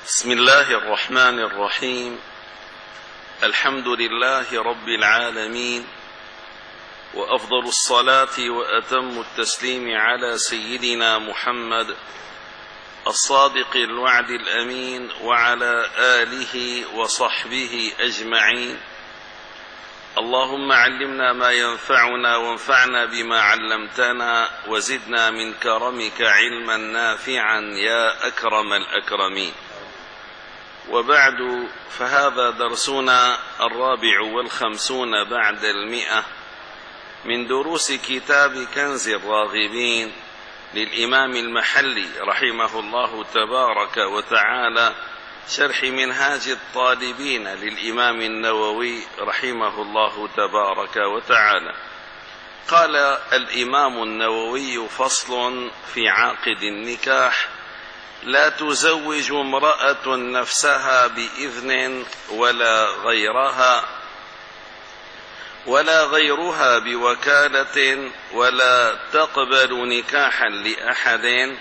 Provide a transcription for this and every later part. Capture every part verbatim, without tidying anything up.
بسم الله الرحمن الرحيم. الحمد لله رب العالمين، وأفضل الصلاة وأتم التسليم على سيدنا محمد الصادق الوعد الأمين وعلى آله وصحبه أجمعين. اللهم علمنا ما ينفعنا وانفعنا بما علمتنا وزدنا من كرمك علما نافعا يا أكرم الأكرمين. وبعد، فهذا درسنا الرابع والخمسون بعد المئة من دروس كتاب كنز الراغبين للإمام المحلي رحمه الله تبارك وتعالى، شرح منهاج الطالبين للإمام النووي رحمه الله تبارك وتعالى. قال الإمام النووي: فصل في عاقد النكاح: لا تزوج امرأة نفسها بإذن ولا غيرها ولا غيرها بوكالة، ولا تقبل نكاحا لأحد،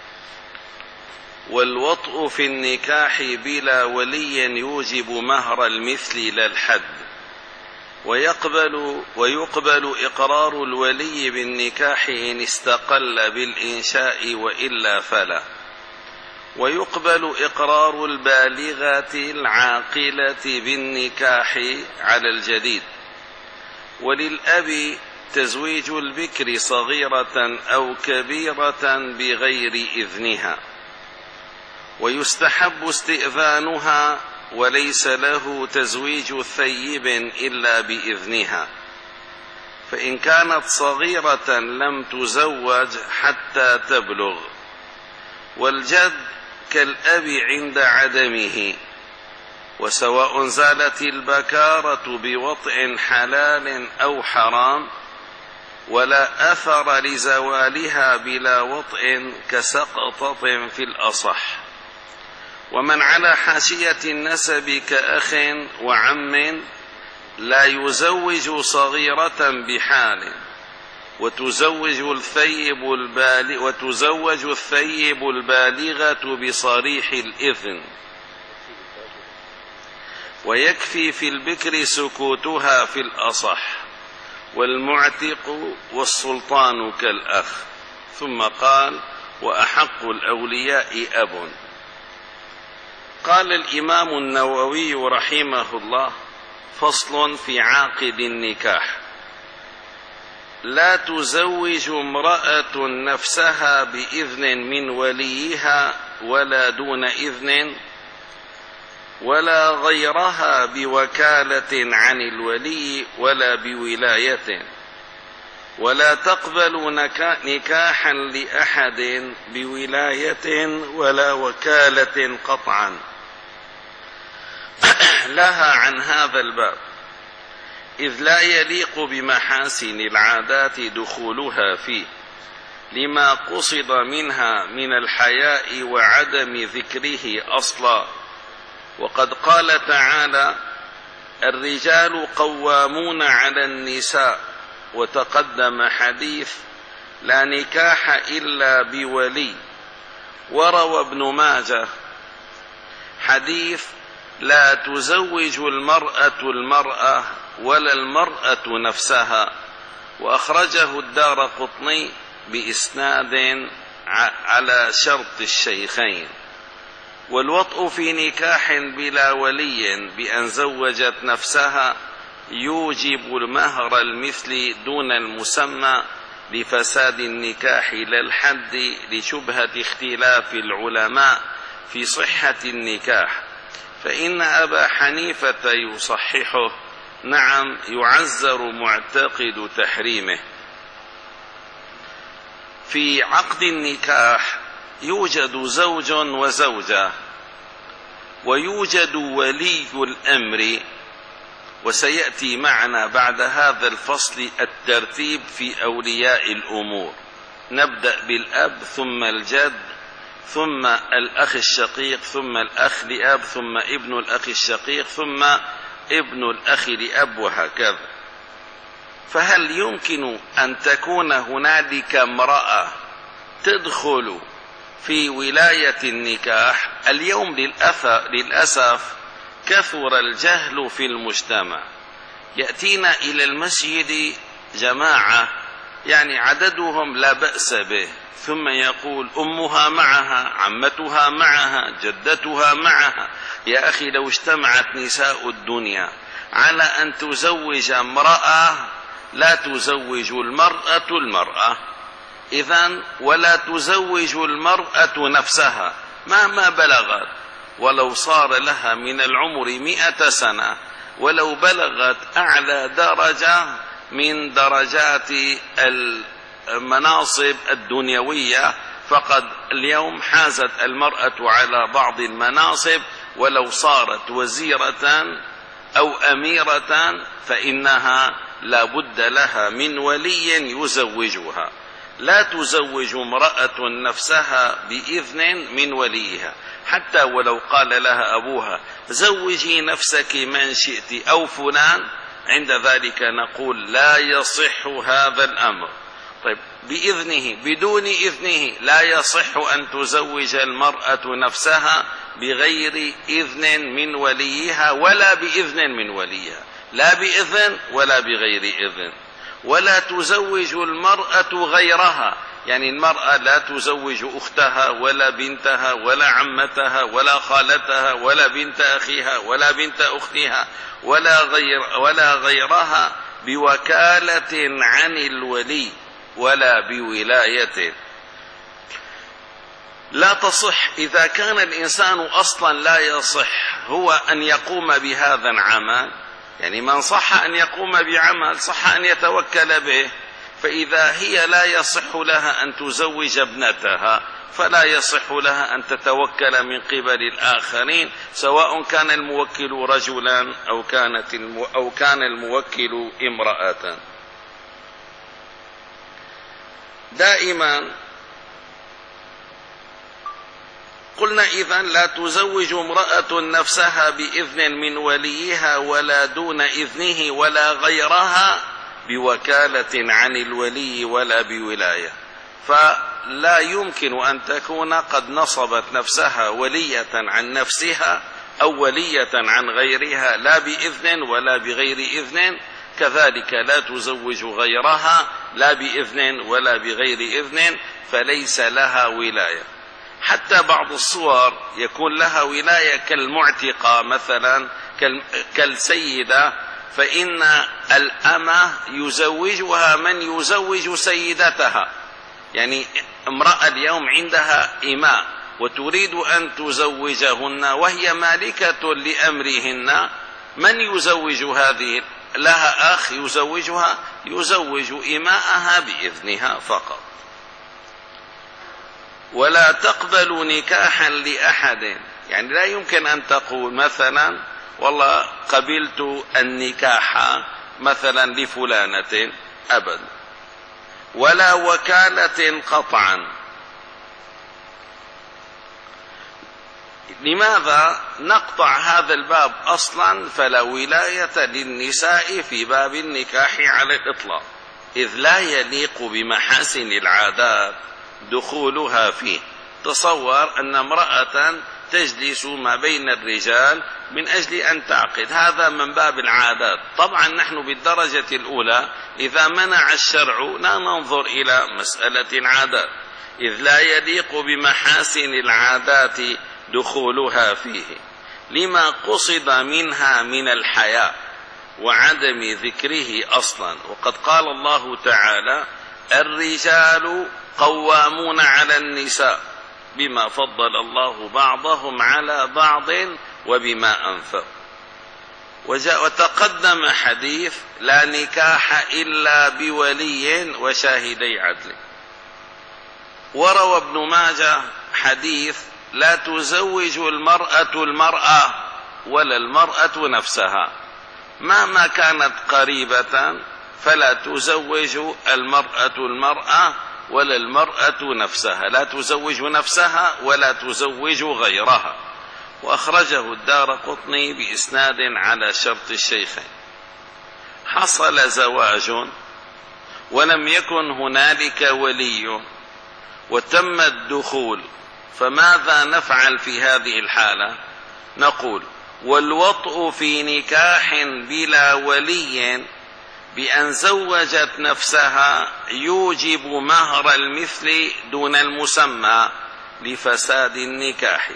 والوطء في النكاح بلا ولي يوجب مهر المثل لا الحد، ويقبل ويقبل إقرار الولي بالنكاح إن استقل بالإنشاء وإلا فلا، ويقبل إقرار البالغة العاقلة بالنكاح على الجديد، وللأب تزويج البكر صغيرة أو كبيرة بغير إذنها، ويستحب استئذانها، وليس له تزويج ثيب إلا بإذنها، فإن كانت صغيرة لم تزوج حتى تبلغ. والجد كالأب عند عدمه، وسواء زالت البكارة بوطء حلال أو حرام، ولا أثر لزوالها بلا وطء كسقطة في الأصح. ومن على حاشية النسب كأخ وعم لا يزوج صغيرة بحال، وتزوج الثيب البالغ وتزوج الثيب البالغة بصريح الإذن، ويكفي في البكر سكوتها في الأصح، والمعتق والسلطان كالأخ. ثم قال: وأحق الأولياء أب. قال الإمام النووي رحمه الله: فصل في عاقد النكاح: لا تزوج امرأة نفسها بإذن من وليها ولا دون إذن، ولا غيرها بوكالة عن الولي ولا بولاية، ولا تقبل نكاحا لأحد بولاية ولا وكالة قطعا لها عن هذا الباب، إذ لا يليق بمحاسن العادات دخولها فيه، لما قصد منها من الحياء وعدم ذكره أصلا. وقد قال تعالى: الرجال قوامون على النساء، وتقدم حديث: لا نكاح إلا بولي. وروى ابن ماجه حديث: لا تزوج المرأة المرأة ولا المرأة نفسها، وأخرجه الدارقطني بإسناد على شرط الشيخين. والوطء في نكاح بلا ولي بأن زوجت نفسها يوجب المهر المثل دون المسمى لفساد النكاح لا الحد، لشبهة اختلاف العلماء في صحة النكاح، فإن أبا حنيفة يصححه، نعم يعزر معتقد تحريمه. في عقد النكاح يوجد زوج وزوجة، ويوجد ولي الأمر، وسيأتي معنا بعد هذا الفصل الترتيب في أولياء الأمور. نبدأ بالأب، ثم الجد، ثم الأخ الشقيق، ثم الأخ لأب، ثم ابن الأخ الشقيق، ثم ابن الأخ لأب، وهكذا. فهل يمكن أن تكون هنالك امرأة تدخل في ولاية النكاح. اليوم للأسف كثر الجهل في المجتمع. يأتينا إلى المسجد جماعة يعني عددهم لا بأس به، ثم يقول أمها معها، عمتها معها، جدتها معها. يا أخي لو اجتمعت نساء الدنيا على أن تزوج امرأة لا تزوج المرأة المرأة، إذن ولا تزوج المرأة نفسها مهما بلغت، ولو صار لها من العمر مئة سنة، ولو بلغت أعلى درجة من درجات المناصب الدنيوية، فقد اليوم حازت المرأة على بعض المناصب، ولو صارت وزيرة أو أميرة فإنها لا بد لها من ولي يزوجها. لا تزوج امرأة نفسها بإذن من وليها، حتى ولو قال لها أبوها زوجي نفسك من شئت أو فلان، عند ذلك نقول لا يصح هذا الأمر. طيب بإذنه بدون إذنه لا يصح أن تزوج المرأة نفسها بغير إذن من وليها ولا بإذن من وليها، لا بإذن ولا بغير إذن. ولا تزوج المرأة غيرها، يعني المرأة لا تزوج أختها ولا بنتها ولا عمتها ولا خالتها ولا بنت أخيها ولا بنت أختها ولا غير ولا غيرها بوكالة عن الولي ولا بولايته. لا تصح. إذا كان الإنسان أصلا لا يصح هو أن يقوم بهذا العمل، يعني من صح أن يقوم بعمل صح أن يتوكل به، فإذا هي لا يصح لها أن تزوج ابنتها فلا يصح لها أن تتوكل من قبل الآخرين، سواء كان الموكل رجلا أو كانت المو أو كان الموكل امرأة. دائما قلنا إذن لا تزوج امرأة نفسها بإذن من وليها ولا دون إذنه ولا غيرها بوكالة عن الولي ولا بولاية. فلا يمكن أن تكون قد نصبت نفسها ولية عن نفسها أو ولية عن غيرها لا بإذن ولا بغير إذن، كذلك لا تزوج غيرها لا بإذن ولا بغير إذن، فليس لها ولاية. حتى بعض الصور يكون لها ولاية كالمعتقة مثلا كالسيدة، فإن الأمة يزوجها من يزوج سيدتها، يعني امرأة اليوم عندها إماء وتريد أن تزوجهن وهي مالكة لأمرهن، من يزوج هذه؟ لها أخ يزوجها، يزوج إماءها بإذنها فقط. ولا تقبل نكاحا لأحد، يعني لا يمكن أن تقول مثلا والله قبلت النكاح مثلا لفلانة أبدا، ولا وكالة قطعا. لماذا نقطع هذا الباب أصلا؟ فلا ولاية للنساء في باب النكاح على الإطلاق، إذ لا يليق بمحاسن العادات دخولها فيه. تصور أن امرأة تجلس ما بين الرجال من أجل أن تعقد، هذا من باب العادات. طبعا نحن بالدرجة الأولى إذا منع الشرع لا ننظر إلى مسألة العادات، إذ لا يليق بمحاسن العادات دخولها فيه، لما قصد منها من الحياء وعدم ذكره أصلا. وقد قال الله تعالى الرجال قوامون على النساء بما فضل الله بعضهم على بعض وبما أنفقوا. وتقدم حديث لا نكاح إلا بولي وشاهدي عدل. وروى ابن ماجه حديث لا تزوج المرأة المرأة ولا المرأة نفسها، مهما كانت قريبة فلا تزوج المرأة المرأة ولا المرأة نفسها، لا تزوج نفسها ولا تزوج غيرها. وأخرجه الدارقطني بإسناد على شرط الشيخين. حصل زواج ولم يكن هنالك ولي وتم الدخول، فماذا نفعل في هذه الحالة؟ نقول: والوطء في نكاح بلا ولي بأن زوجت نفسها يوجب مهر المثل دون المسمى لفساد النكاح.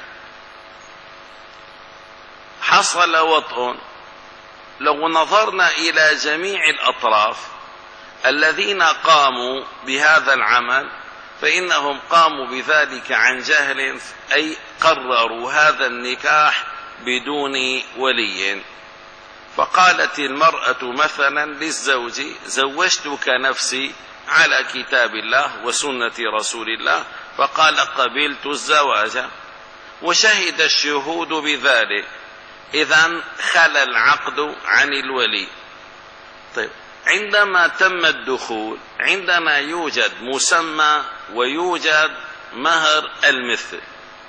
حصل وطء، لو نظرنا إلى جميع الأطراف الذين قاموا بهذا العمل فإنهم قاموا بذلك عن جهل، أي قرروا هذا النكاح بدون ولي. فقالت المرأة مثلا للزوج: زوجتك نفسي على كتاب الله وسنة رسول الله، فقال: قبلت الزواج، وشهد الشهود بذلك، إذن خلى العقد عن الولي. طيب، عندما تم الدخول عندنا يوجد مسمى ويوجد مهر المثل.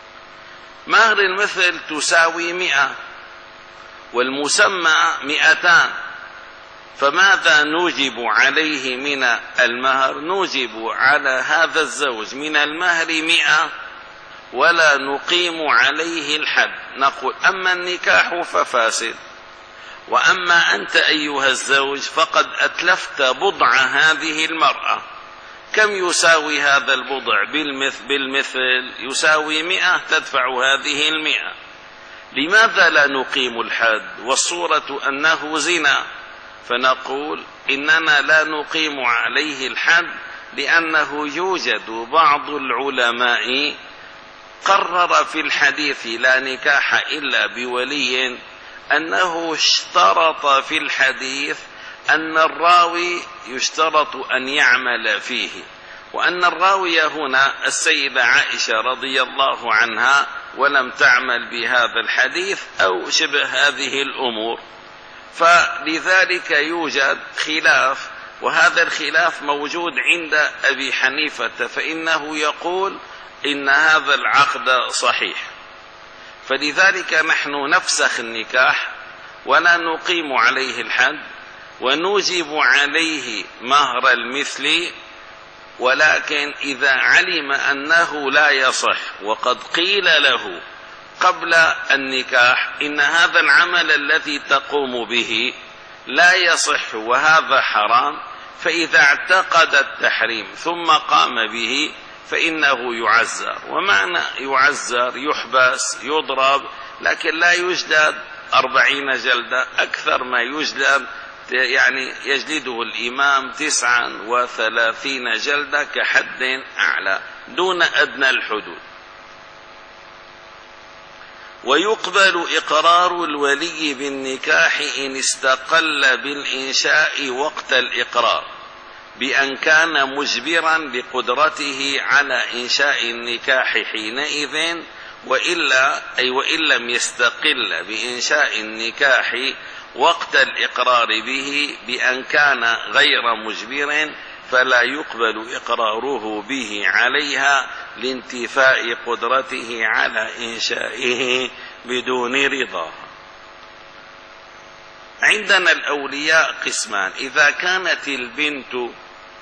مهر المثل تساوي مئة والمسمى مئتان، فماذا نوجب عليه من المهر؟ نوجب على هذا الزوج من المهر مئة ولا نقيم عليه الحد. نقول: أما النكاح ففاسد، وأما أنت أيها الزوج فقد أتلفت بضع هذه المرأة. كم يساوي هذا البضع؟ بالمثل, بالمثل يساوي مئة، تدفع هذه المئة. لماذا لا نقيم الحد والصورة أنه زنا؟ فنقول: إننا لا نقيم عليه الحد لأنه يوجد بعض العلماء قرر في الحديث لا نكاح إلا بولي أنه اشترط في الحديث أن الراوي يشترط أن يعمل فيه، وأن الراوية هنا السيدة عائشة رضي الله عنها ولم تعمل بهذا الحديث أو شبه هذه الأمور، فلذلك يوجد خلاف، وهذا الخلاف موجود عند أبي حنيفة، فإنه يقول إن هذا العقد صحيح. فلذلك نحن نفسخ النكاح ولا نقيم عليه الحد ونوجب عليه مهر المثل، ولكن إذا علم أنه لا يصح وقد قيل له قبل النكاح إن هذا العمل الذي تقوم به لا يصح وهذا حرام، فإذا اعتقد التحريم ثم قام به فإنه يعزر. ومعنى يعزر يحبس يضرب، لكن لا يجلد أربعين جلدة، أكثر ما يجلد يعني يجلده الإمام تسعا وثلاثين جلدة كحد أعلى دون أدنى الحدود. ويقبل إقرار الولي بالنكاح إن استقل بالإنشاء وقت الإقرار بأن كان مجبرا بقدرته على إنشاء النكاح حينئذ، وإلا أي وإن لم يستقل بإنشاء النكاح وقت الإقرار به بأن كان غير مجبر فلا يقبل إقراره به عليها لانتفاء قدرته على إنشائه بدون رضاها. عندنا الأولياء قسمان: إذا كانت البنت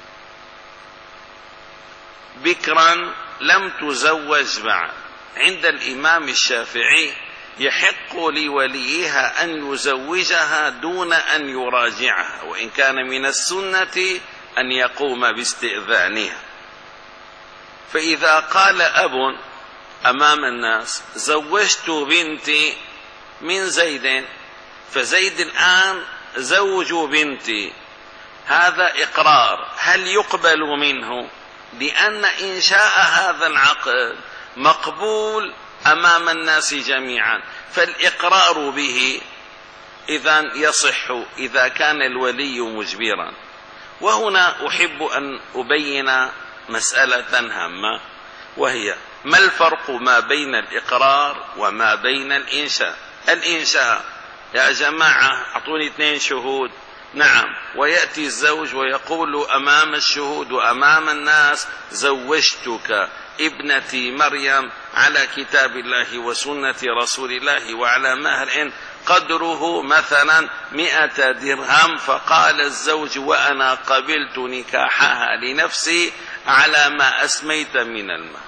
بكرا لم تزوج بعد، عند الإمام الشافعي يحق لوليها أن يزوجها دون أن يراجعها، وإن كان من السنة أن يقوم باستئذانها. فإذا قال أب أمام الناس: زوجت بنتي من زيد، فزيد الآن زوج بنتي، هذا إقرار، هل يقبل منه؟ لأن إنشاء هذا العقد مقبول أمام الناس جميعا، فالإقرار به إذن يصح إذا كان الولي مجبرا. وهنا أحب أن أبين مسألة هامة، وهي ما الفرق ما بين الإقرار وما بين الإنشاء؟ الإنشاء يا جماعة أعطوني اثنين شهود، نعم، ويأتي الزوج ويقول أمام الشهود وأمام الناس: زوجتك ابنتي مريم على كتاب الله وسنة رسول الله وعلى مهر قدره مثلا مئة درهم. فقال الزوج: وأنا قبلت نكاحها لنفسي على ما أسميت من المهر.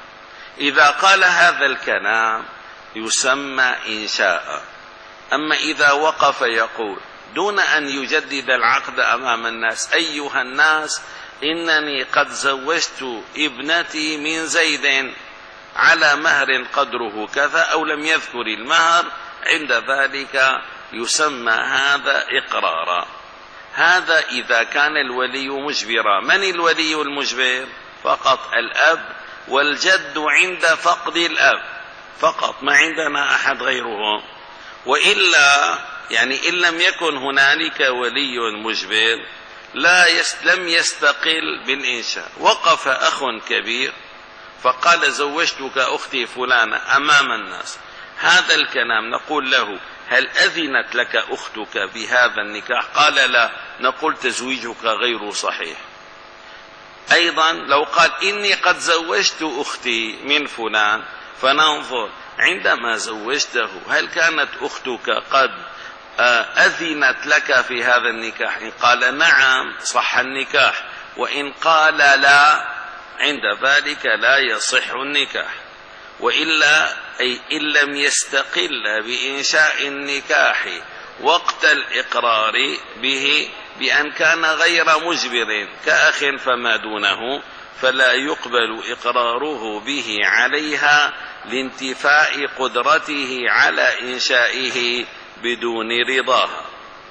إذا قال هذا الكلام يسمى إنشاء. أما إذا وقف يقول دون أن يجدد العقد أمام الناس: أيها الناس، إنني قد زوجت ابنتي من زيد على مهر قدره كذا، أو لم يذكر المهر، عند ذلك يسمى هذا إقرارا. هذا إذا كان الولي مجبرا. من الولي المجبر؟ فقط الأب والجد عند فقد الأب فقط، ما عندنا أحد غيره. وإلا يعني إن لم يكن هنالك ولي مجبر لا يس لم يستقل بالإنشاء. وقف أخ كبير فقال: زوجتك أختي فلانة أمام الناس. هذا الكلام نقول له: هل أذنت لك أختك بهذا النكاح؟ قال: لا. نقول: تزويجك غير صحيح. أيضا لو قال: إني قد زوجت أختي من فلان، فننظر عندما زوجته هل كانت أختك قد أذنت لك في هذا النكاح؟ إن قال نعم صح النكاح، وإن قال لا عند ذلك لا يصح النكاح. وإلا أي إن لم يستقل بإنشاء النكاح وقت الإقرار به بأن كان غير مجبر كأخ فما دونه، فلا يقبل إقراره به عليها لانتفاء قدرته على إنشائه بدون رضاها.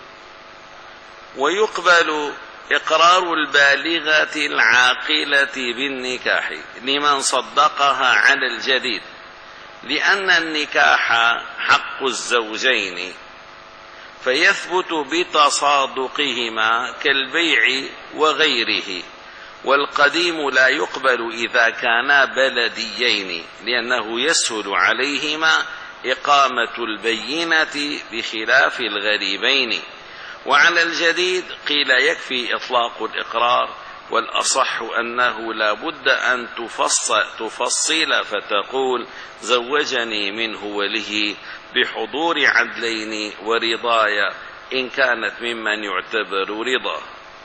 ويقبل إقرار البالغة العاقلة بالنكاح لمن صدقها على الجديد، لأن النكاح حق الزوجين فيثبت بتصادقهما كالبيع وغيره. والقديم لا يقبل إذا كانا بلديين، لأنه يسهل عليهما إقامة البينة بخلاف الغريبين. وعلى الجديد قيل يكفي إطلاق الإقرار، والأصح أنه لا بد أن تفصل, تفصل فتقول: زوجني منه ولي بحضور عدلين ورضايا، إن كانت ممن يعتبر رضاه.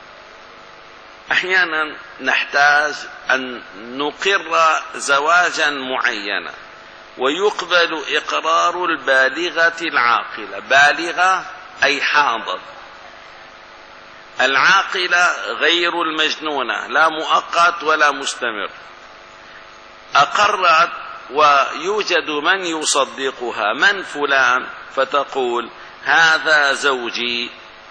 أحيانا نحتاج أن نقر زواجا معينا، ويقبل إقرار البالغة العاقلة. بالغة أي حاضر، العاقلة غير المجنونة، لا مؤقت ولا مستمر. أقرت ويوجد من يصدقها: من فلان؟ فتقول: هذا زوجي،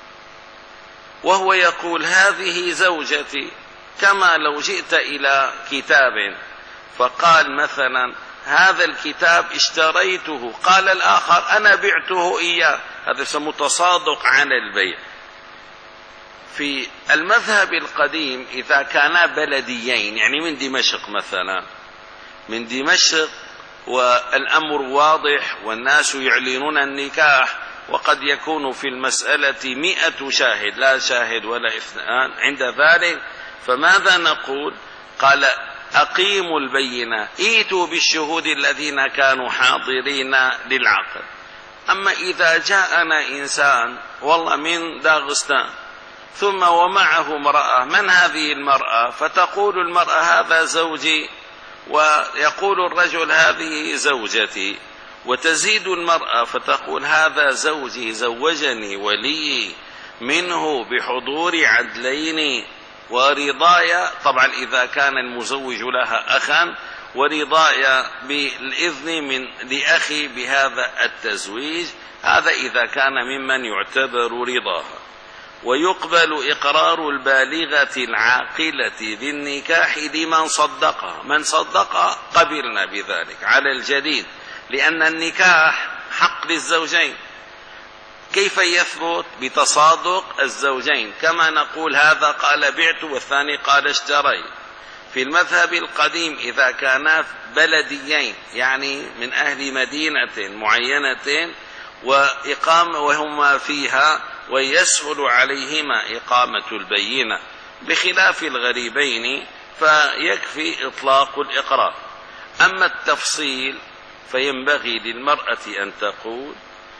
وهو يقول: هذه زوجتي. كما لو جئت إلى كتاب فقال مثلا: هذا الكتاب اشتريته، قال الآخر: أنا بعته إياه، هذا اسمه تصادق على البيع. في المذهب القديم إذا كانا بلديين، يعني من دمشق مثلا، من دمشق والأمر واضح والناس يعلنون النكاح، وقد يكون في المسألة مئة شاهد، لا شاهد ولا اثنان، عند ذلك فماذا نقول؟ قال: أقيموا البينة، ائتوا بالشهود الذين كانوا حاضرين للعقد. أما إذا جاءنا إنسان والله من داغستان ثم ومعه امرأة، من هذه المرأة؟ فتقول المرأة: هذا زوجي، ويقول الرجل: هذه زوجتي، وتزيد المرأة فتقول: هذا زوجي زوجني ولي منه بحضور عدلين ورضايا. طبعا إذا كان المزوج لها أخا، ورضايا بالإذن من لأخي بهذا التزويج. هذا إذا كان ممن يعتبر رضاها. ويقبل إقرار البالغة العاقلة بالنكاح لمن صدقها. من صدقها قبلنا بذلك على الجديد، لأن النكاح حق للزوجين. كيف يثبت؟ بتصادق الزوجين، كما نقول: هذا قال بعت والثاني قال اشتريت. في المذهب القديم إذا كانا بلديين، يعني من أهل مدينة معينة وإقامة وهما فيها، ويسهل عليهما إقامة البينة، بخلاف الغريبين فيكفي إطلاق الإقرار. أما التفصيل فينبغي للمرأة أن تقول: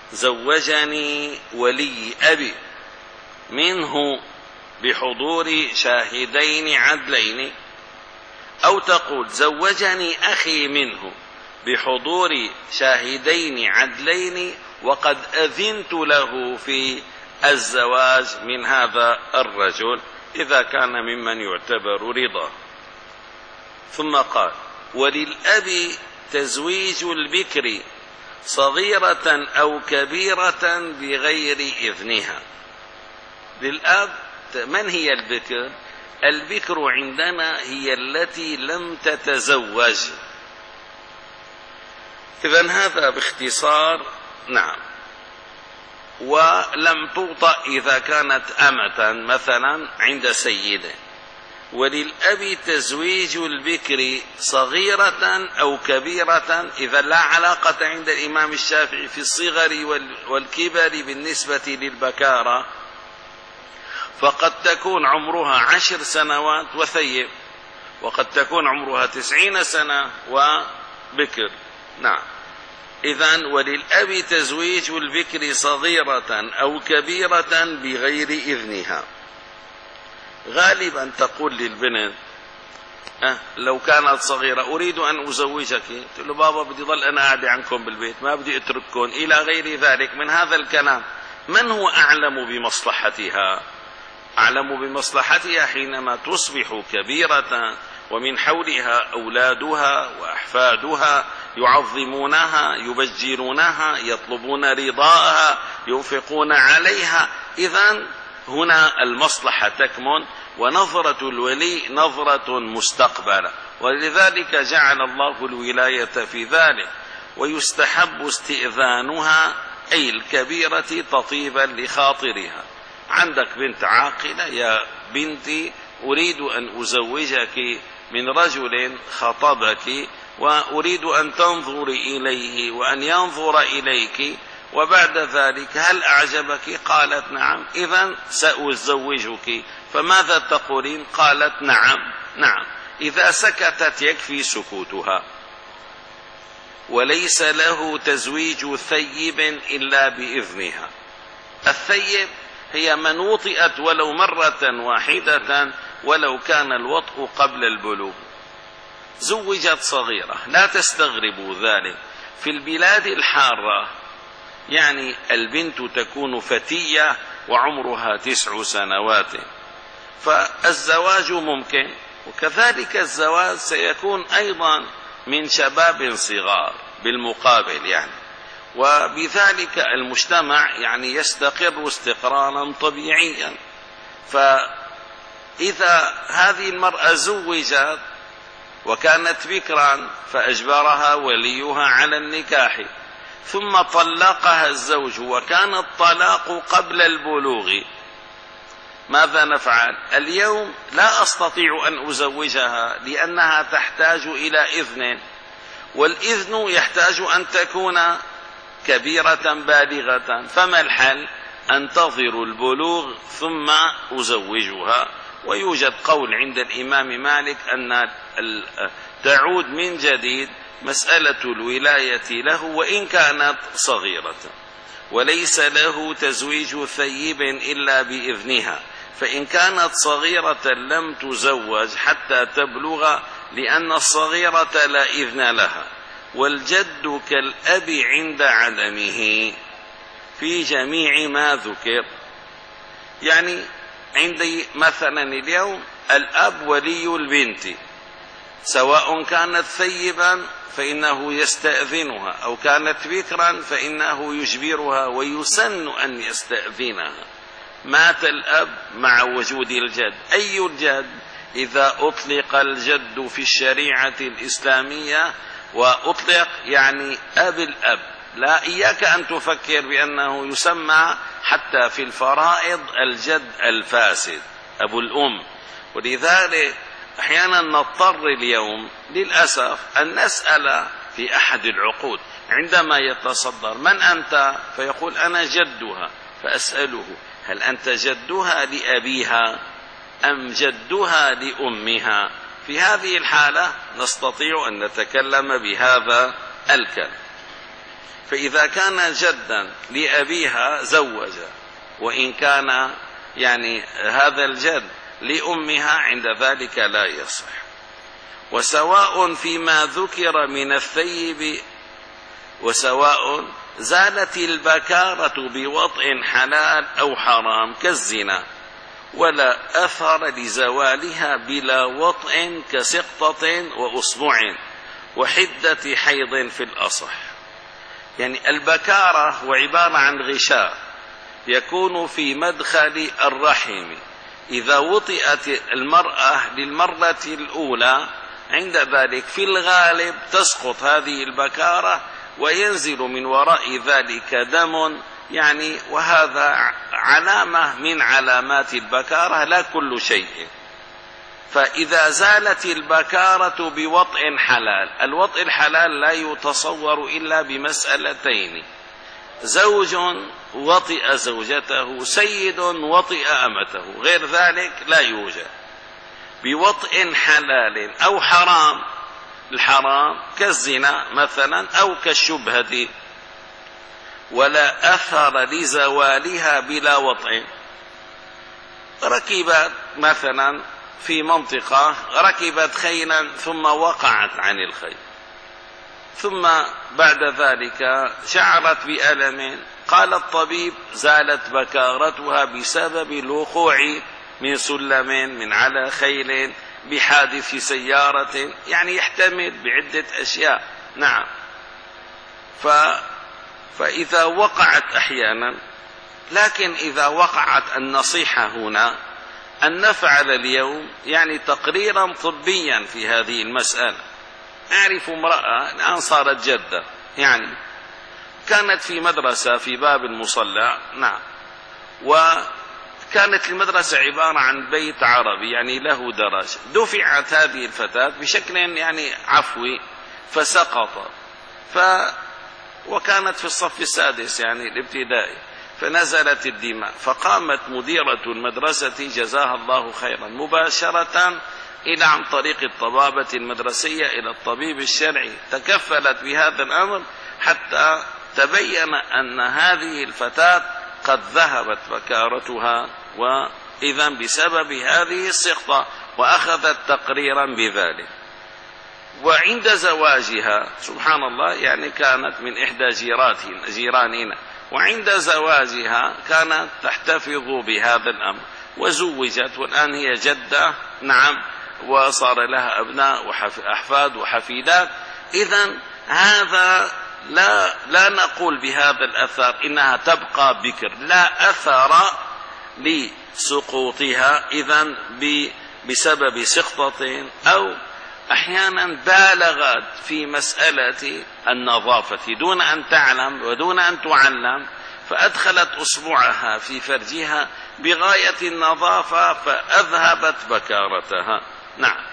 زوجني ولي أبي منه بحضور شاهدين عدلين، أو تقول زوجني أخي منه بحضور شاهدين عدلين وقد أذنت له في الزواج من هذا الرجل إذا كان ممن يعتبر رضا. ثم قال: وللأب تزويج البكر صغيرة أو كبيرة بغير إذنها. للأب من هي البكر؟ البكر عندنا هي التي لم تتزوج. إذن هذا باختصار. نعم. ولم توطأ إذا كانت أمة مثلا عند سيده. وللأب تزويج البكر صغيرة أو كبيرة، إذا لا علاقة عند الإمام الشافعي في الصغر والكبر بالنسبة للبكارة، فقد تكون عمرها عشر سنوات وثيب، وقد تكون عمرها تسعين سنة وبكر. نعم. إذن وللأب تزويج البكر صغيرة أو كبيرة بغير إذنها. غالبا تقول للبنت أه لو كانت صغيرة أريد أن أزوجك، تقول له بابا بدي ظل أنا قاعدة عنكم بالبيت، ما بدي أترككم، إلى غير ذلك من هذا الكلام. من هو أعلم بمصلحتها؟ أعلم بمصلحتها حينما تصبح كبيرة ومن حولها أولادها وأحفادها يعظمونها يبجلونها يطلبون رضاها ينفقون عليها. إذن هنا المصلحة تكمن، ونظرة الولي نظرة مستقبلة، ولذلك جعل الله الولاية في ذلك. ويستحب استئذانها أي الكبيرة تطيبا لخاطرها. عندك بنت عاقلة: يا بنتي أريد أن أزوجك من رجل خطبك وأريد أن تنظري إليه وأن ينظر إليك، وبعد ذلك هل أعجبك؟ قالت نعم، إذن سأزوجك. فماذا تقولين؟ قالت نعم. نعم. إذا سكتت يكفي سكوتها. وليس له تزويج ثيب إلا بإذنها. الثيب هي من وطئت ولو مرة واحدة ولو كان الوطء قبل البلوغ، زوجت صغيرة. لا تستغربوا ذلك. في البلاد الحارة يعني البنت تكون فتية وعمرها تسع سنوات، فالزواج ممكن، وكذلك الزواج سيكون أيضا من شباب صغار بالمقابل يعني، وبذلك المجتمع يعني يستقر استقرارا طبيعيا. فإذا هذه المرأة زوجت وكانت بكرا فأجبرها وليها على النكاح، ثم طلقها الزوج وكان الطلاق قبل البلوغ، ماذا نفعل؟ اليوم لا أستطيع أن أزوجها لأنها تحتاج إلى إذن، والإذن يحتاج أن تكون كبيرة بالغة. فما الحل؟ أنتظر البلوغ ثم أزوجها. ويوجد قول عند الإمام مالك أن تعود من جديد مسألة الولاية له وإن كانت صغيرة. وليس له تزويج ثيب إلا بإذنها، فإن كانت صغيرة لم تزوج حتى تبلغ، لأن الصغيرة لا إذن لها. والجد كالأب عند عدمه في جميع ما ذكر. يعني عندي مثلا اليوم الأب ولي البنت، سواء كانت ثيبا فإنه يستأذنها أو كانت بكرا فإنه يجبرها ويسن أن يستأذنها. مات الأب مع وجود الجد. أي الجد؟ إذا أطلق الجد في الشريعة الإسلامية، وأطلق يعني أب الأب، لا إياك أن تفكر بأنه يسمى حتى في الفرائض الجد الفاسد أبو الأم. ولذلك أحيانا نضطر اليوم للأسف أن نسأل في أحد العقود عندما يتصدر: من أنت؟ فيقول: أنا جدها. فأسأله: هل أنت جدها لأبيها أم جدها لأمها؟ في هذه الحالة نستطيع أن نتكلم بهذا الكلام. فإذا كان جدا لأبيها زوج، وإن كان يعني هذا الجد لأمها عند ذلك لا يصح. وسواء فيما ذكر من الثيب وسواء زالت البكارة بوطء حلال أو حرام كالزنا، ولا أثر لزوالها بلا وطء كسقطة وأصبع وحدة حيض في الأصح. يعني البكارة هو عبارة عن غشاء يكون في مدخل الرحم، إذا وطئت المرأة للمرة الأولى عند ذلك في الغالب تسقط هذه البكارة وينزل من وراء ذلك دم، يعني وهذا علامة من علامات البكارة لا كل شيء. فإذا زالت البكارة بوطء حلال، الوطء الحلال لا يتصور إلا بمسألتين: زوج وطئ زوجته، سيد وطئ أمته، غير ذلك لا يوجد. بوطء حلال أو حرام، الحرام كالزنا مثلا أو كالشبهة. ولا أثر لزوالها بلا وطء. ركبت مثلا في منطقة، ركبت خيلا ثم وقعت عن الخيل، ثم بعد ذلك شعرت بألم، قال الطبيب زالت بكارتها بسبب الوقوع من سلم، من على خيل، بحادث سيارة، يعني يحتمل بعدة أشياء. نعم. ف... فإذا وقعت أحيانا، لكن إذا وقعت النصيحة هنا أن نفعل اليوم يعني تقريرا طبيا في هذه المسألة. أعرف امرأة الآن صارت جدة، يعني كانت في مدرسة في باب المصلى، نعم، وكانت المدرسة عبارة عن بيت عربي يعني له درج. دفعت هذه الفتاة بشكل يعني عفوي فسقط، ف وكانت في الصف السادس يعني الابتدائي، فنزلت الدماء، فقامت مديرة المدرسة جزاها الله خيرا مباشرة إلى عن طريق الطبابة المدرسية إلى الطبيب الشرعي، تكفلت بهذا الأمر حتى تبين أن هذه الفتاة قد ذهبت بكارتها، وإذا بسبب هذه السقطة، وأخذت تقريرا بذلك. وعند زواجها سبحان الله، يعني كانت من إحدى جيراننا، وعند زواجها كانت تحتفظ بهذا الأمر وزوجت، والآن هي جدة، نعم، وصار لها أبناء وأحفاد وحفيدات. إذن هذا لا لا نقول بهذا الأثر إنها تبقى بكر، لا أثر لسقوطها إذن بسبب سقطة، أو أحيانا بالغت في مسألة النظافة دون أن تعلم ودون أن تعلم، فأدخلت أصبعها في فرجها بغاية النظافة فأذهبت بكارتها. نعم.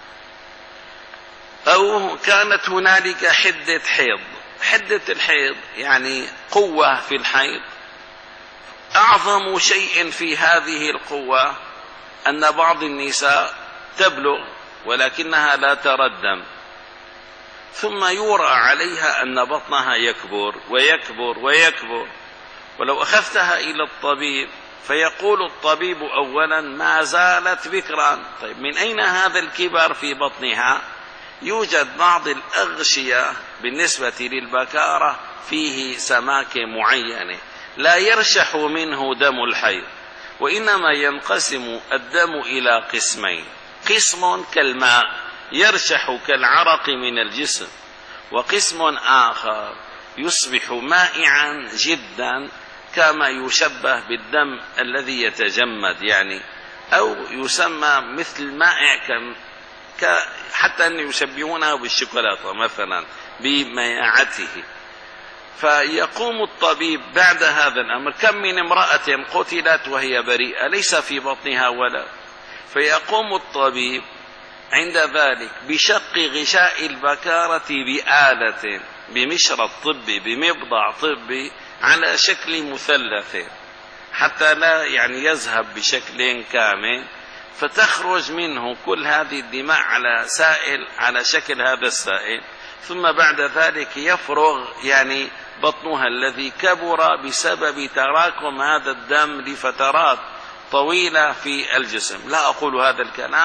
أو كانت هنالك حدة حيض. حدة الحيض يعني قوة في الحيض. أعظم شيء في هذه القوة أن بعض النساء تبلغ ولكنها لا تردم، ثم يرى عليها أن بطنها يكبر ويكبر ويكبر، ولو أخذتها إلى الطبيب فيقول الطبيب أولا ما زالت بكرا. طيب من أين هذا الكبر في بطنها؟ يوجد بعض الأغشية بالنسبة للبكارة فيه سماك معينة لا يرشح منه دم الحيض، وإنما ينقسم الدم إلى قسمين: قسم كالماء يرشح كالعرق من الجسم، وقسم آخر يصبح مائعا جدا كما يشبه بالدم الذي يتجمد، يعني أو يسمى مثل مائع ك... حتى أن يشبهونه بالشوكولاتة مثلا بمياعته. فيقوم الطبيب بعد هذا الأمر، كم من امرأة قتلت وهي بريئة ليس في بطنها ولد، فيقوم الطبيب عند ذلك بشق غشاء البكارة بآلة، بمشرط طبي، بمبضع طبي على شكل مثلث حتى لا يعني يذهب بشكل كامل، فتخرج منه كل هذه الدماء على سائل على شكل هذا السائل، ثم بعد ذلك يفرغ يعني بطنها الذي كبر بسبب تراكم هذا الدم لفترات طويلة في الجسم. لا أقول هذا الكلام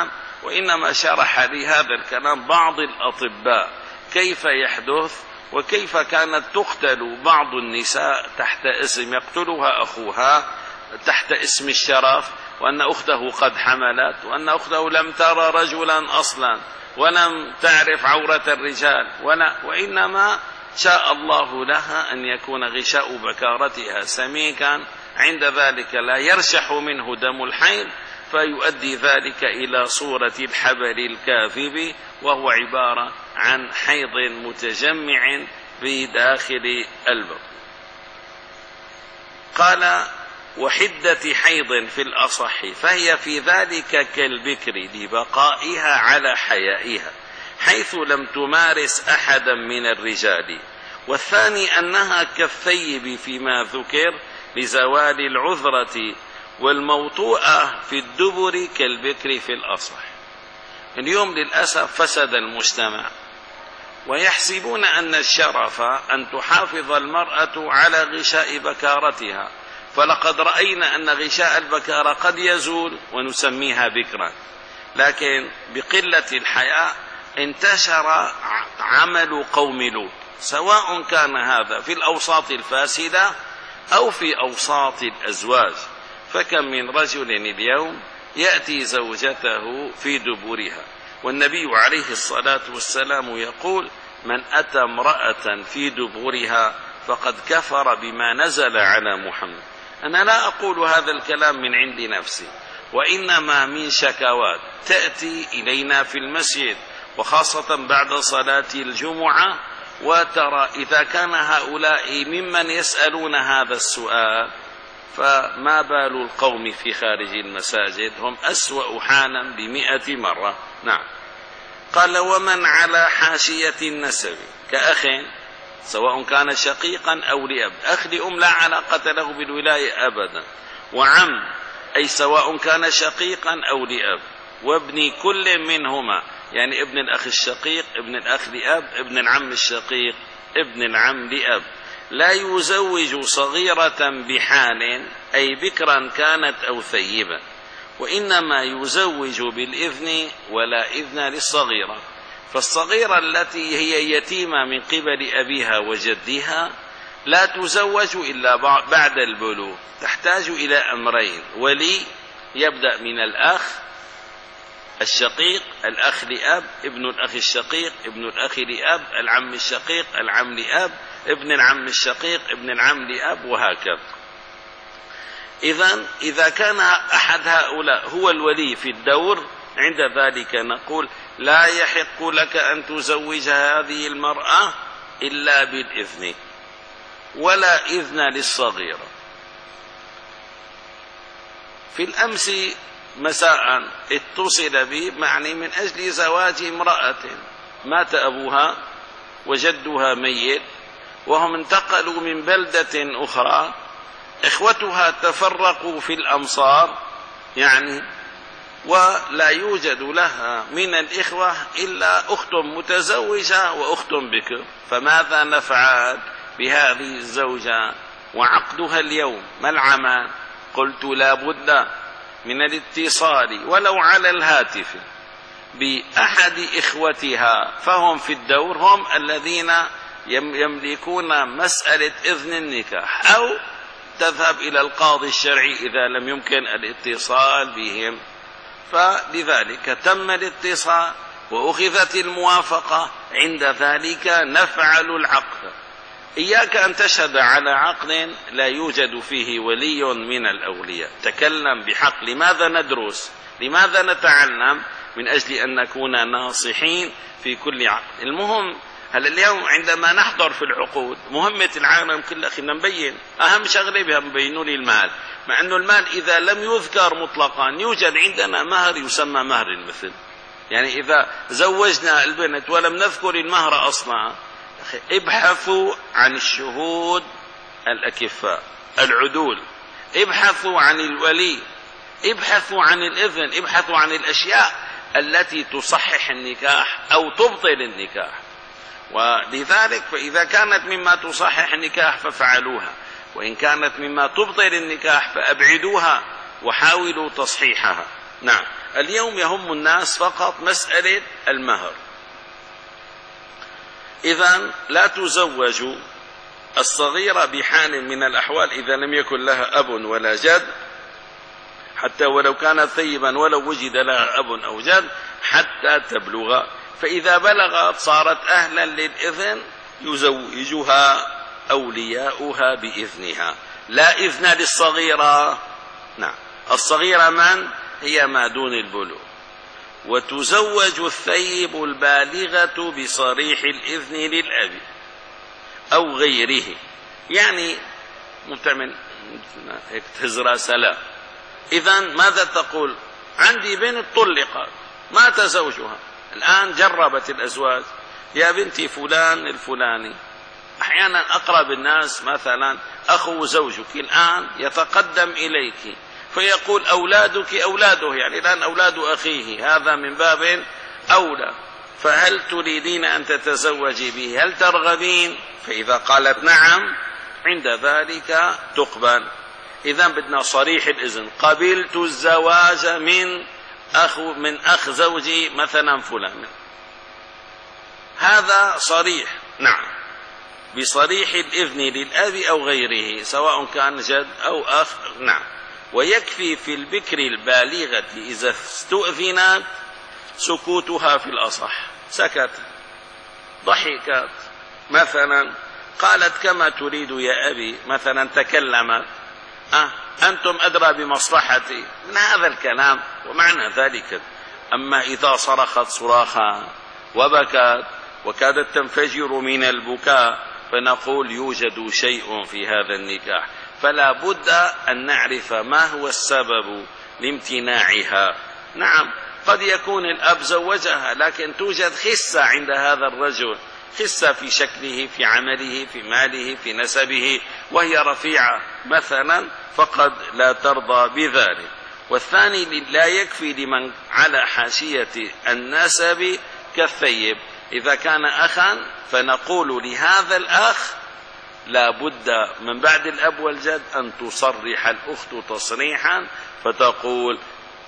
وإنما شرح لي هذا الكلام بعض الأطباء كيف يحدث وكيف كانت تقتل بعض النساء تحت اسم يقتلها أخوها تحت اسم الشرف، وأن أخته قد حملت، وأن أخته لم ترى رجلا أصلا ولم تعرف عورة الرجال، وإنما شاء الله لها أن يكون غشاء بكارتها سميكا، عند ذلك لا يرشح منه دم الحيض، فيؤدي ذلك إلى صورة الحبل الكاذب، وهو عبارة عن حيض متجمع في داخل البطن. قال: وحدة حيض في الأصح، فهي في ذلك كالبكر لبقائها على حيائها حيث لم تمارس أحدا من الرجال. والثاني أنها كالثيب فيما ذكر لزوال العذرة، والموطوءة في الدبر كالبكر في الأصح. اليوم للأسف فسد المجتمع، ويحسبون أن الشرف أن تحافظ المرأة على غشاء بكارتها، فلقد رأينا أن غشاء البكارة قد يزول ونسميها بكرا، لكن بقلة الحياء انتشر عمل قوم لوط، سواء كان هذا في الأوساط الفاسدة أو في أوساط الأزواج. فكم من رجل اليوم يأتي زوجته في دبرها، والنبي عليه الصلاة والسلام يقول: من أتى امرأة في دبرها فقد كفر بما نزل على محمد. أنا لا أقول هذا الكلام من عند نفسي، وإنما من شكوات تأتي إلينا في المسجد، وخاصة بعد صلاة الجمعة، وترى إذا كان هؤلاء ممن يسألون هذا السؤال، فما بال القوم في خارج المساجد؟ هم أسوأ حالا بمئة مرة. نعم. قال: ومن على حاشية النسب كأخ، سواء كان شقيقا أو لأب، أخ لأم لا علاقة له بالولاية أبدا، وعم أي سواء كان شقيقا أو لأب، وابن كل منهما، يعني ابن الأخ الشقيق، ابن الأخ لأب، ابن العم الشقيق، ابن العم لأب، لا يزوج صغيرة بحال، أي بكرا كانت أو ثيبا، وإنما يزوج بالإذن ولا إذن للصغيرة. فالصغيرة التي هي يتيمة من قبل أبيها وجدها لا تزوج إلا بعد البلوغ، تحتاج إلى أمرين: ولي يبدأ من الأخ الشقيق، الأخ لأب، ابن الأخ الشقيق، ابن الأخ لأب، العم الشقيق، العم لأب، ابن العم الشقيق، ابن العم لأب، وهكذا. إذن إذا كان أحد هؤلاء هو الولي في الدور، عند ذلك نقول: لا يحق لك أن تزوج هذه المرأة إلا بالإذن، ولا إذن للصغيرة. في الأمس مساء اتصل بي معني من أجل زواج امرأة مات أبوها وجدها ميت، وهم انتقلوا من بلدة أخرى، إخوتها تفرقوا في الأمصار يعني، ولا يوجد لها من الإخوة إلا أخت متزوجة وأخت بكر، فماذا نفعل بهذه الزوجة وعقدها اليوم؟ ما العمل؟ قلت: لا بد من الاتصال ولو على الهاتف بأحد إخوتها، فهم في الدور هم الذين يملكون مسألة إذن النكاح، أو تذهب إلى القاضي الشرعي إذا لم يمكن الاتصال بهم. فلذلك تم الاتصال وأخذت الموافقة، عند ذلك نفعل العقد. إياك أن تشهد على عقد لا يوجد فيه ولي من الأولياء. تكلم بحق. لماذا ندرس؟ لماذا نتعلم؟ من أجل أن نكون ناصحين في كل عقد. المهم هل اليوم عندما نحضر في العقود، مهمة العالم كله خلينا نبين أهم شغلة بها نبينوا لي المال، مع أنه المال إذا لم يذكر مطلقا يوجد عندنا مهر يسمى مهر المثل. يعني إذا زوجنا البنت ولم نذكر المهر أصلا، ابحثوا عن الشهود الأكفاء العدول، ابحثوا عن الولي، ابحثوا عن الإذن، ابحثوا عن الأشياء التي تصحح النكاح أو تبطل النكاح. ولذلك فإذا كانت مما تصحح النكاح ففعلوها، وإن كانت مما تبطل النكاح فأبعدوها وحاولوا تصحيحها. نعم. اليوم يهم الناس فقط مسألة المهر. إذن لا تزوج الصغيرة بحال من الأحوال إذا لم يكن لها أب ولا جد، حتى ولو كانت ثيبا ولو وجد لها أب أو جد، حتى تبلغ. فإذا بلغت صارت أهلا للإذن يزوجها أولياؤها بإذنها، لا إذن للصغيرة. نعم، الصغيرة من هي ما دون البلوغ. وتزوج الثيب البالغة بصريح الإذن للأب أو غيره، يعني متمن هزرا سلام. إذن ماذا تقول؟ عندي بنت طلقت مات زوجها، الآن جربت الأزواج، يا بنتي فلان الفلاني، أحيانا أقرب الناس مثلا أخو زوجك الآن يتقدم إليك فيقول أولادك أولاده، يعني الآن أولاد أخيه، هذا من باب أولى، فهل تريدين أن تتزوجي به؟ هل ترغبين؟ فإذا قالت نعم عند ذلك تقبل. إذن بدنا صريح الإذن، قبلت الزواج من أخ من أخ زوجي مثلا فلان، هذا صريح، نعم، بصريح الإذن للأب أو غيره سواء كان جد أو أخ، نعم. ويكفي في البكر البالغة إذا استؤذنت سكوتها في الأصح، سكت، ضحكت مثلا، قالت كما تريد يا أبي مثلا، تكلمت، أه أنتم أدرى بمصلحتي، من هذا الكلام ومعنى ذلك. أما إذا صرخت صراخا وبكت وكادت تنفجر من البكاء فنقول يوجد شيء في هذا النكاح، فلا بد أن نعرف ما هو السبب لامتناعها. نعم، قد يكون الأب زوجها لكن توجد خسة عند هذا الرجل، خسة في شكله، في عمله، في ماله، في نسبه، وهي رفيعة مثلا، فقد لا ترضى بذلك. والثاني لا يكفي لمن على حاشية النسب كالثيب، إذا كان أخا فنقول لهذا الأخ لا بد من بعد الأب والجد أن تصرح الأخت تصريحا، فتقول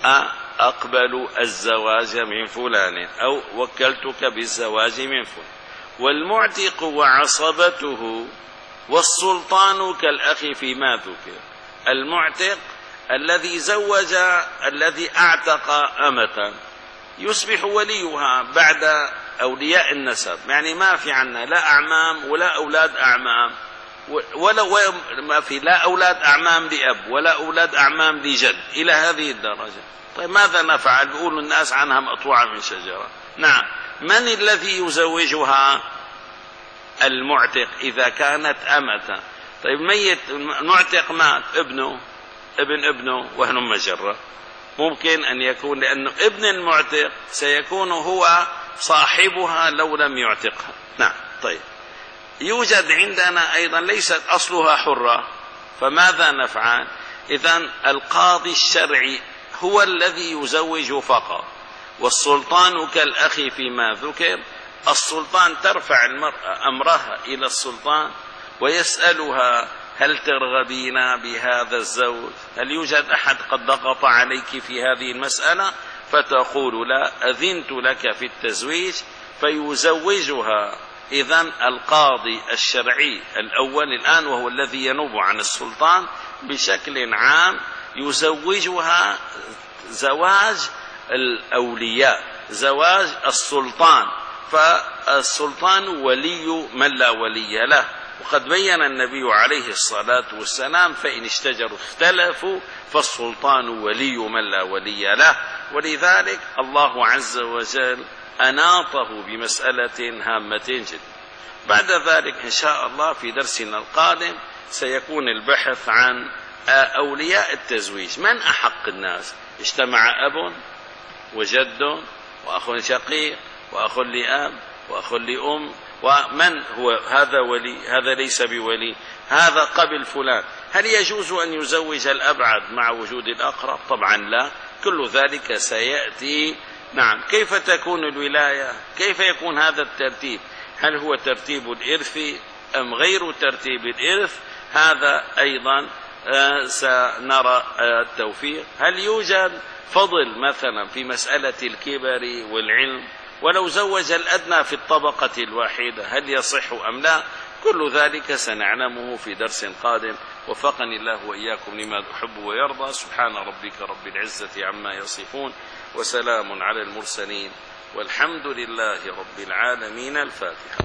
أقبل الزواج من فلان أو وكلتك بالزواج من فلان. والمعتق وعصبته والسلطان كالأخ فيما ذكر. المعتق الذي زوج الذي أعتق أمة يصبح وليها بعد أولياء النسب، يعني ما في عنا لا أعمام ولا أولاد أعمام، ولا ما في لا أولاد أعمام لأب ولا أولاد أعمام لجد إلى هذه الدرجة. طيب ماذا نفعل؟ بيقول الناس عنها مقطوعة من شجرة. نعم، من الذي يزوجها؟ المعتق إذا كانت أمة. طيب ميت المعتق مات، ابنه ابن ابنه وهن مجرة، ممكن أن يكون، لأنه ابن المعتق سيكون هو صاحبها لو لم يعتقها. نعم. طيب يوجد عندنا أيضا ليست أصلها حرة، فماذا نفعل؟ إذن القاضي الشرعي هو الذي يزوج فقط، والسلطان كالأخ فيما ذكر. السلطان ترفع المرأة أمرها إلى السلطان ويسألها هل ترغبين بهذا الزوج؟ هل يوجد أحد قد ضغط عليك في هذه المسألة؟ فتقول لا، أذنت لك في التزويج، فيزوجها. إذن القاضي الشرعي الأول الآن وهو الذي ينوب عن السلطان بشكل عام يزوجها زواج الأولياء، زواج السلطان، فالسلطان ولي من لا ولي له. وقد بين النبي عليه الصلاة والسلام فإن اشتجروا اختلفوا فالسلطان ولي من لا ولي له. ولذلك الله عز وجل أناطه بمسألة هامة جدا. بعد ذلك إن شاء الله في درسنا القادم سيكون البحث عن أولياء التزويج. من أحق الناس؟ اجتمع أب وجد وأخ شقيق وأخ لأب وأخ لأم، ومن هو هذا ولي؟ هذا ليس بولي، هذا قبل فلان. هل يجوز أن يزوج الأبعد مع وجود الأقرب؟ طبعا لا، كل ذلك سيأتي. نعم. كيف تكون الولاية؟ كيف يكون هذا الترتيب؟ هل هو ترتيب الإرث أم غير ترتيب الإرث؟ هذا أيضا سنرى التوفيق. هل يوجد فضل مثلا في مسألة الكبر والعلم، ولو زوج الأدنى في الطبقة الواحدة هل يصح أم لا؟ كل ذلك سنعلمه في درس قادم. وفقني الله وإياكم لما يحب ويرضى. سبحان ربك رب العزة عما يصفون، وسلام على المرسلين، والحمد لله رب العالمين. الفاتحة.